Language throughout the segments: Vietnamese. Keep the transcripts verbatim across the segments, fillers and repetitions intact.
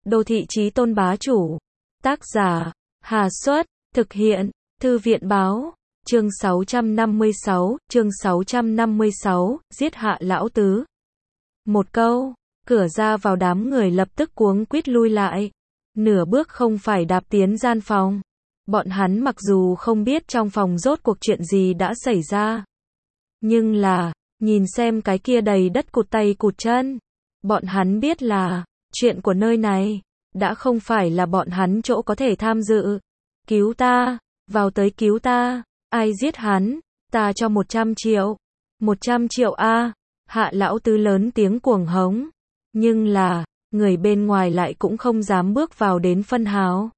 Đô thị chí tôn bá chủ. Tác giả, Hà Xuất, thực hiện, Thư viện báo, chương sáu trăm năm mươi sáu, chương sáu trăm năm mươi sáu, giết Hạ lão tứ. Một câu, cửa ra vào đám người lập tức cuống quýt lui lại. Nửa bước không phải đạp tiến gian phòng. Bọn hắn mặc dù không biết trong phòng rốt cuộc chuyện gì đã xảy ra. Nhưng là, nhìn xem cái kia đầy đất cụt tay cụt chân. Bọn hắn biết là, chuyện của nơi này, đã không phải là bọn hắn chỗ có thể tham dự. Cứu ta, vào tới cứu ta, ai giết hắn, ta cho một trăm triệu. Một trăm triệu a. Hạ lão tứ lớn tiếng cuồng hống. Nhưng là, người bên ngoài lại cũng không dám bước vào đến phân hào.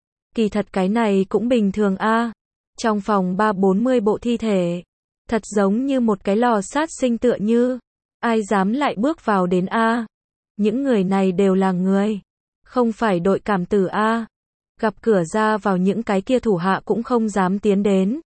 Kỳ thật cái này cũng bình thường a. Trong phòng ba bốn mươi bộ thi thể, thật giống như một cái lò sát sinh tựa như, ai dám lại bước vào đến a. Những người này đều là người, không phải đội cảm tử a. Gặp cửa ra vào những cái kia thủ hạ cũng không dám tiến đến.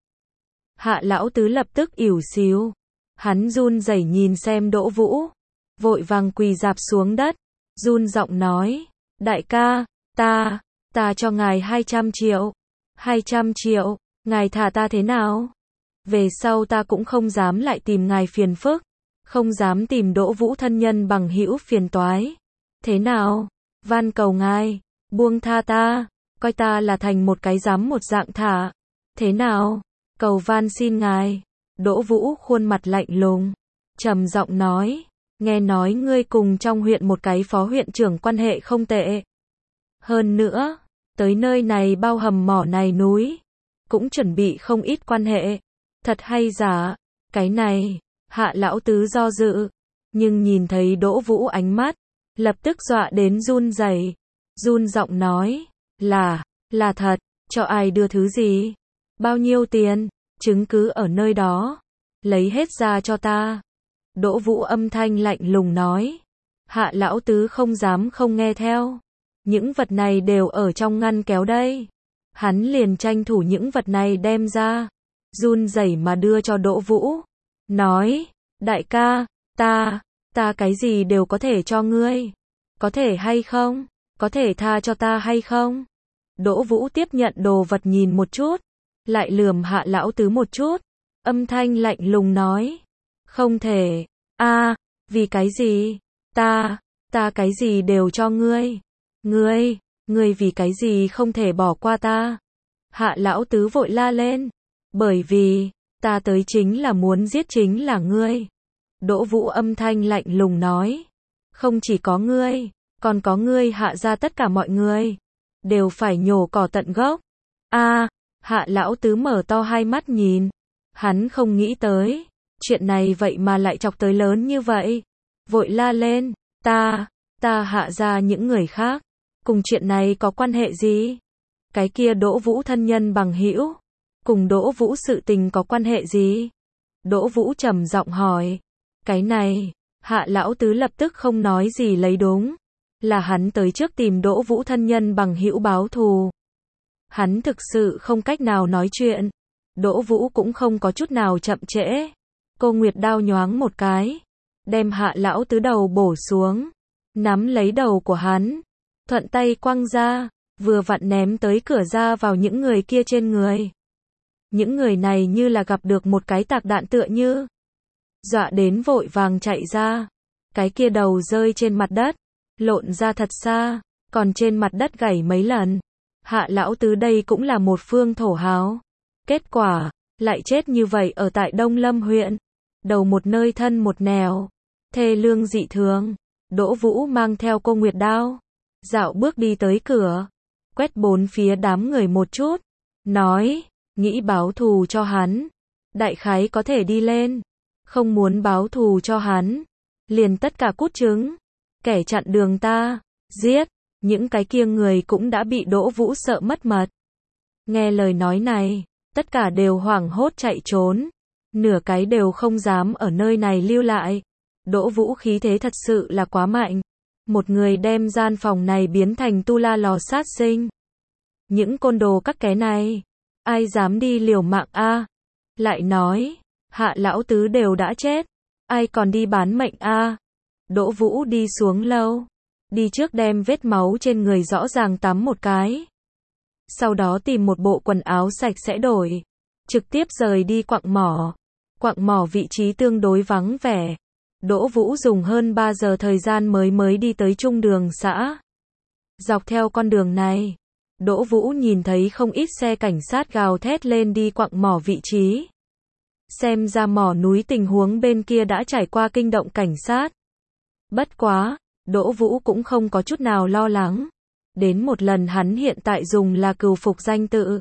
Hạ lão tứ lập tức ỉu xìu. Hắn run rẩy nhìn xem Đỗ Vũ, vội vàng quỳ rạp xuống đất, run giọng nói, đại ca, ta, ta cho ngài hai trăm triệu. hai trăm triệu, ngài thả ta thế nào? Về sau ta cũng không dám lại tìm ngài phiền phức, không dám tìm Đỗ Vũ thân nhân bằng hữu phiền toái. Thế nào? Van cầu ngài, buông tha ta, coi ta là thành một cái giám một dạng thả. Thế nào? Cầu van xin ngài. Đỗ Vũ khuôn mặt lạnh lùng, trầm giọng nói, nghe nói ngươi cùng trong huyện một cái phó huyện trưởng quan hệ không tệ. Hơn nữa, tới nơi này bao hầm mỏ này núi, cũng chuẩn bị không ít quan hệ. Thật hay giả? Cái này, Hạ lão tứ do dự, nhưng nhìn thấy Đỗ Vũ ánh mắt, lập tức dọa đến run rẩy, run giọng nói, là, là thật, cho ai đưa thứ gì? Bao nhiêu tiền? Chứng cứ ở nơi đó, lấy hết ra cho ta. Đỗ Vũ âm thanh lạnh lùng nói. Hạ lão tứ không dám không nghe theo. Những vật này đều ở trong ngăn kéo đây. Hắn liền tranh thủ những vật này đem ra, run rẩy mà đưa cho Đỗ Vũ. Nói, đại ca, ta, ta cái gì đều có thể cho ngươi. Có thể hay không? Có thể tha cho ta hay không? Đỗ Vũ tiếp nhận đồ vật nhìn một chút, lại lườm Hạ lão tứ một chút, âm thanh lạnh lùng nói, không thể. A, vì cái gì? Ta, ta cái gì đều cho ngươi. Ngươi, ngươi vì cái gì không thể bỏ qua ta? Hạ lão tứ vội la lên, bởi vì, ta tới chính là muốn giết chính là ngươi. Đỗ Vũ âm thanh lạnh lùng nói, không chỉ có ngươi, còn có ngươi Hạ ra tất cả mọi người, đều phải nhổ cỏ tận gốc. A. Hạ lão tứ mở to hai mắt nhìn, hắn không nghĩ tới, chuyện này vậy mà lại chọc tới lớn như vậy, vội la lên, ta, ta Hạ ra những người khác, cùng chuyện này có quan hệ gì? Cái kia Đỗ Vũ thân nhân bằng hữu, cùng Đỗ Vũ sự tình có quan hệ gì? Đỗ Vũ trầm giọng hỏi, cái này, Hạ lão tứ lập tức không nói gì lấy đúng, là hắn tới trước tìm Đỗ Vũ thân nhân bằng hữu báo thù. Hắn thực sự không cách nào nói chuyện. Đỗ Vũ cũng không có chút nào chậm trễ. Cô Nguyệt đao nhoáng một cái, đem Hạ lão tứ đầu bổ xuống, nắm lấy đầu của hắn, thuận tay quăng ra, vừa vặn ném tới cửa ra vào những người kia trên người. Những người này như là gặp được một cái tạc đạn tựa như, dọa đến vội vàng chạy ra. Cái kia đầu rơi trên mặt đất, lộn ra thật xa, còn trên mặt đất gãy mấy lần. Hạ lão tứ đây cũng là một phương thổ hào. Kết quả, lại chết như vậy ở tại Đông Lâm huyện. Đầu một nơi thân một nẻo. Thê lương dị thường. Đỗ Vũ mang theo cô Nguyệt đao, dạo bước đi tới cửa, quét bốn phía đám người một chút, nói, nghĩ báo thù cho hắn, đại khái có thể đi lên. Không muốn báo thù cho hắn, liền tất cả cút trứng. Kẻ chặn đường ta, giết. Những cái kia người cũng đã bị Đỗ Vũ sợ mất mật. Nghe lời nói này, tất cả đều hoảng hốt chạy trốn. Nửa cái đều không dám ở nơi này lưu lại. Đỗ Vũ khí thế thật sự là quá mạnh. Một người đem gian phòng này biến thành tu la lò sát sinh. Những côn đồ các ké này, ai dám đi liều mạng a? Lại nói, Hạ lão tứ đều đã chết, ai còn đi bán mệnh a? Đỗ Vũ đi xuống lâu, đi trước đem vết máu trên người rõ ràng tắm một cái. Sau đó tìm một bộ quần áo sạch sẽ đổi, trực tiếp rời đi quặng mỏ. Quặng mỏ vị trí tương đối vắng vẻ. Đỗ Vũ dùng hơn ba giờ thời gian mới mới đi tới trung đường xã. Dọc theo con đường này, Đỗ Vũ nhìn thấy không ít xe cảnh sát gào thét lên đi quặng mỏ vị trí. Xem ra mỏ núi tình huống bên kia đã trải qua kinh động cảnh sát. Bất quá, Đỗ Vũ cũng không có chút nào lo lắng. Đến một lần hắn hiện tại dùng là cừu phục danh tự.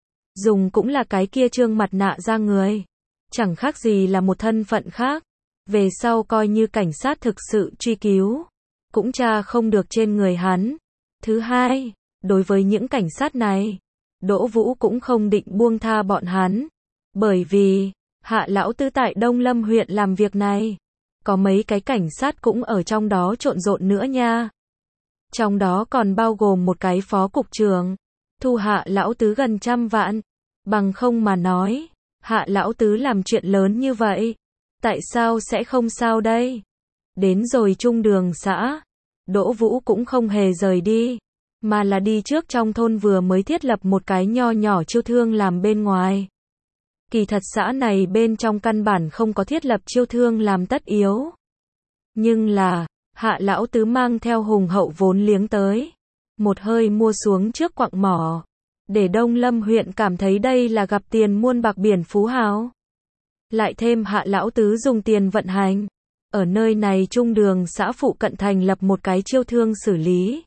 Dùng cũng là cái kia trương mặt nạ ra người. Chẳng khác gì là một thân phận khác. Về sau coi như cảnh sát thực sự truy cứu, cũng tra không được trên người hắn. Thứ hai, đối với những cảnh sát này, Đỗ Vũ cũng không định buông tha bọn hắn. Bởi vì, Hạ lão tứ tại Đông Lâm huyện làm việc này, có mấy cái cảnh sát cũng ở trong đó trộn rộn nữa nha. Trong đó còn bao gồm một cái phó cục trưởng, thu Hạ lão tứ gần trăm vạn. Bằng không mà nói, Hạ lão tứ làm chuyện lớn như vậy, tại sao sẽ không sao đây? Đến rồi trung đường xã, Đỗ Vũ cũng không hề rời đi, mà là đi trước trong thôn vừa mới thiết lập một cái nho nhỏ chiêu thương làm bên ngoài. Kỳ thật xã này bên trong căn bản không có thiết lập chiêu thương làm tất yếu. Nhưng là, Hạ lão tứ mang theo hùng hậu vốn liếng tới, một hơi mua xuống trước quặng mỏ, để Đông Lâm huyện cảm thấy đây là gặp tiền muôn bạc biển phú hào. Lại thêm Hạ lão tứ dùng tiền vận hành, ở nơi này trung đường xã phụ cận thành lập một cái chiêu thương xử lý.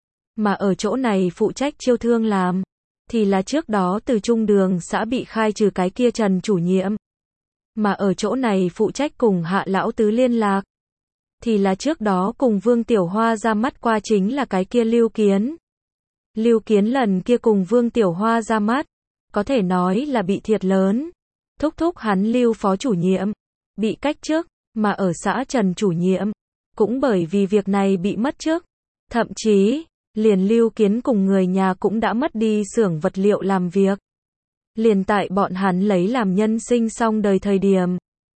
Mà ở chỗ này phụ trách chiêu thương làm, thì là trước đó từ trung đường xã bị khai trừ cái kia Trần chủ nhiệm. Mà ở chỗ này phụ trách cùng Hạ lão tứ liên lạc, thì là trước đó cùng Vương Tiểu Hoa ra mắt qua chính là cái kia Lưu Kiến. Lưu Kiến lần kia cùng Vương Tiểu Hoa ra mắt, có thể nói là bị thiệt lớn. Thúc thúc hắn Lưu phó chủ nhiệm, bị cách chức, mà ở xã Trần chủ nhiệm, cũng bởi vì việc này bị mất chức. Thậm chí, liền Lưu Kiến cùng người nhà cũng đã mất đi xưởng vật liệu làm việc. Liền tại bọn hắn lấy làm nhân sinh xong đời thời điểm.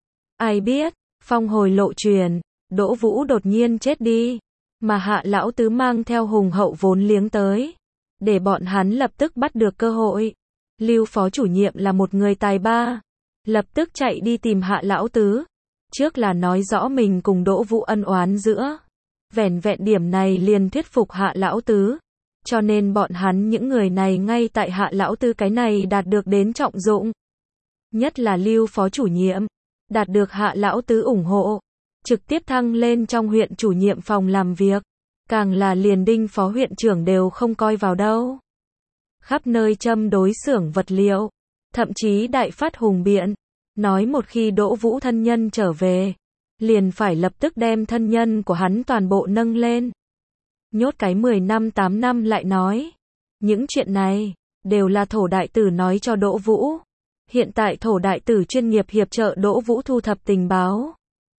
Ai biết, phong hồi lộ truyền, Đỗ Vũ đột nhiên chết đi, mà Hạ lão tứ mang theo hùng hậu vốn liếng tới, để bọn hắn lập tức bắt được cơ hội. Lưu phó chủ nhiệm là một người tài ba, lập tức chạy đi tìm Hạ lão tứ. Trước là nói rõ mình cùng Đỗ Vũ ân oán giữa. Vẻn vẹn điểm này liền thuyết phục Hạ lão tứ. Cho nên bọn hắn những người này ngay tại Hạ lão tứ cái này đạt được đến trọng dụng. Nhất là Lưu phó chủ nhiệm, đạt được Hạ lão tứ ủng hộ, trực tiếp thăng lên trong huyện chủ nhiệm phòng làm việc. Càng là liền Đinh phó huyện trưởng đều không coi vào đâu. Khắp nơi châm đối xưởng vật liệu, thậm chí đại phát hùng biện, nói một khi Đỗ Vũ thân nhân trở về, liền phải lập tức đem thân nhân của hắn toàn bộ nâng lên. Nhốt cái mười năm tám năm lại nói. Những chuyện này, đều là Thổ đại tử nói cho Đỗ Vũ. Hiện tại Thổ đại tử chuyên nghiệp hiệp trợ Đỗ Vũ thu thập tình báo.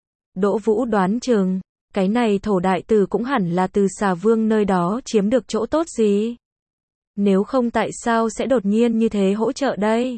Đỗ Vũ đoán chừng, cái này Thổ đại tử cũng hẳn là từ Xà Vương nơi đó chiếm được chỗ tốt gì. Nếu không tại sao sẽ đột nhiên như thế hỗ trợ đây?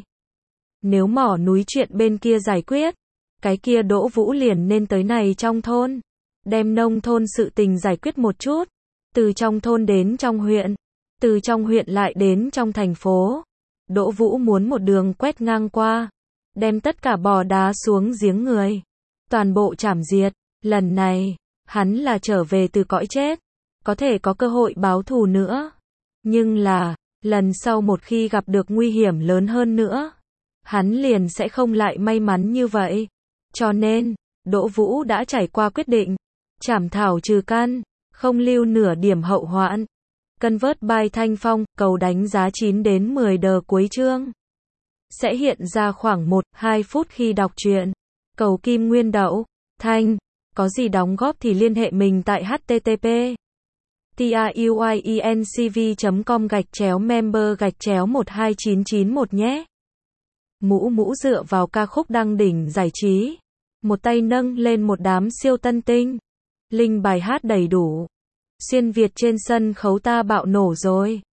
Nếu mỏ núi chuyện bên kia giải quyết, cái kia Đỗ Vũ liền nên tới này trong thôn, đem nông thôn sự tình giải quyết một chút, từ trong thôn đến trong huyện, từ trong huyện lại đến trong thành phố. Đỗ Vũ muốn một đường quét ngang qua, đem tất cả bò đá xuống giếng người, toàn bộ chảm diệt. Lần này, hắn là trở về từ cõi chết, có thể có cơ hội báo thù nữa. Nhưng là, lần sau một khi gặp được nguy hiểm lớn hơn nữa, hắn liền sẽ không lại may mắn như vậy. Cho nên, Đỗ Vũ đã trải qua quyết định, chảm thảo trừ căn, không lưu nửa điểm hậu hoạn. Convert by Thanh Phong, cầu đánh giá chín đến mười đờ cuối chương. Sẽ hiện ra khoảng một đến hai phút khi đọc truyện. Cầu Kim Nguyên Đậu, Thanh, có gì đóng góp thì liên hệ mình tại http truyencv chấm com gạch chéo member gạch chéo một hai chín chín một nhé. Mũ mũ dựa vào ca khúc đăng đỉnh giải trí, một tay nâng lên một đám siêu tân tinh. Linh bài hát đầy đủ. Xuyên Việt trên sân khấu ta bạo nổ rồi.